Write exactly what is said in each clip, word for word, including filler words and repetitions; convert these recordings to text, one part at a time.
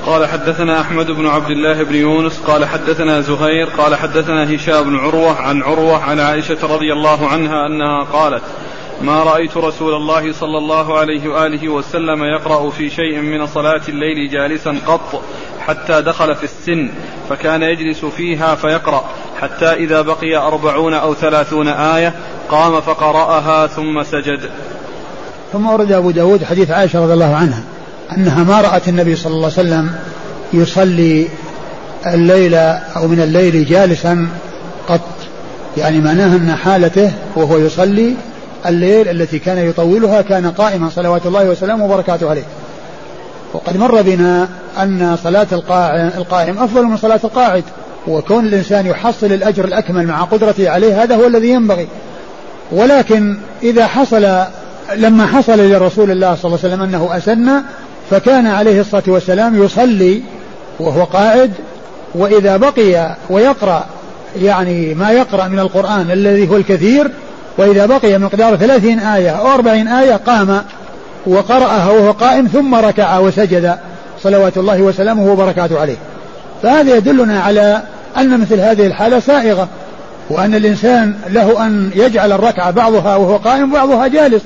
قال حدثنا أحمد بن عبد الله بن يونس قال حدثنا زهير قال حدثنا هشام بن عروة عن عروة عن عائشة رضي الله عنها أنها قالت ما رأيت رسول الله صلى الله عليه وآله وسلم يقرأ في شيء من صلاة الليل جالسا قط حتى دخل في السن فكان يجلس فيها فيقرأ حتى إذا بقي أربعون أو ثلاثون آية قام فقرأها ثم سجد. ثم ورد أبو داود حديث عائشة رضي الله عنها أنها ما رأت النبي صلى الله عليه وسلم يصلي الليل أو من الليل جالسا قط، يعني معناها أن حالته وهو يصلي الليل التي كان يطولها كان قائما صلوات الله وسلامه وبركاته عليه. وقد مر بنا أن صلاة القائم أفضل من صلاة القاعد، وكون الإنسان يحصل الأجر الأكمل مع قدرته عليه هذا هو الذي ينبغي. ولكن إذا حصل لما حصل لرسول الله صلى الله عليه وسلم أنه أسن فكان عليه الصلاة والسلام يصلي وهو قاعد، وإذا بقي ويقرأ يعني ما يقرأ من القرآن الذي هو الكثير، وإذا بقي مقدار ثلاثين آية أو أربعين آية قام وقرأها وهو قائم ثم ركع وسجد صلوات الله وسلامه وبركاته عليه. فهذا يدلنا على أن مثل هذه الحالة سائغة، وأن الإنسان له أن يجعل الركعة بعضها وهو قائم وبعضها جالس،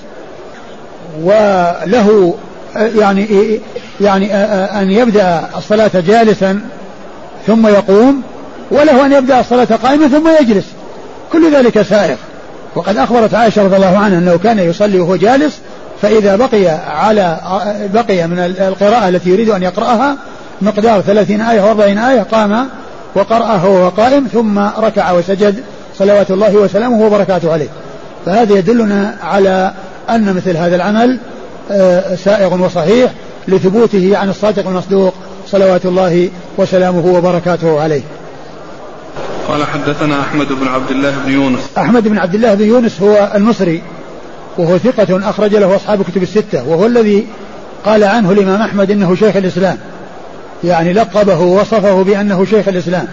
وله يعني يعني أن يبدأ الصلاة جالسا ثم يقوم، وله أن يبدأ الصلاة قائما ثم يجلس، كل ذلك سائغ. وقد أخبرت عائشة رضي الله عنها أنه كان يصلي وهو جالس، فإذا بقي على بقي من القراءة التي يريد أن يقرأها مقدار ثلاثين آية وأربعين آية قام وقرأها وهو قائم ثم ركع وسجد صلوات الله وسلامه وبركاته عليه. فهذا يدلنا على أن مثل هذا العمل سائغ وصحيح لثبوته عن الصادق المصدوق صلوات الله وسلامه وبركاته عليه. قال حدثنا أحمد بن عبد الله بن يونس. أحمد بن عبد الله بن يونس هو المصري، وهو ثقة أخرج له أصحاب كتب الستة، وهو الذي قال عنه الإمام أحمد إنه شيخ الإسلام، يعني لقبه ووصفه بأنه شيخ الإسلام.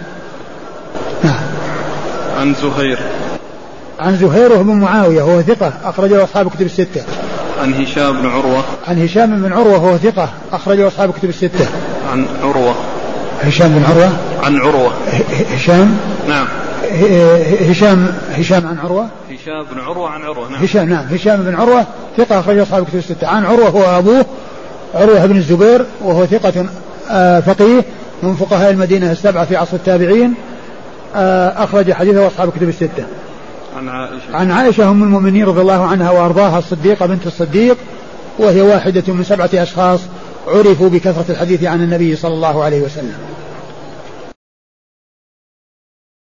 عن زهير عن زهير بن معاوية وهو ثقة أخرج له أصحاب كتب الستة. عن هشام بن عروة عن هشام بن عروة وهو ثقة أخرج له أصحاب كتب الستة. عن عروة هشام بن عروة عن عروة هشام نعم هشام هشام عن عروة هشام بن عروة عن عروة نعم هشام نعم هشام بن عروة ثقة أخرج له أصحاب كتب الستة. عن عروة هو أبوه عروة بن الزبير، وهو ثقة فقيه من فقهاء المدينة السبعة في عصر التابعين، أخرج حديثه أصحاب كتب الستة. عن عائشة عن عائشة أم المؤمنين رضي الله عنها وأرضاها الصديقة بنت الصديق، وهي واحدة من سبعة أشخاص عرفوا بكثرة الحديث عن النبي صلى الله عليه وسلم.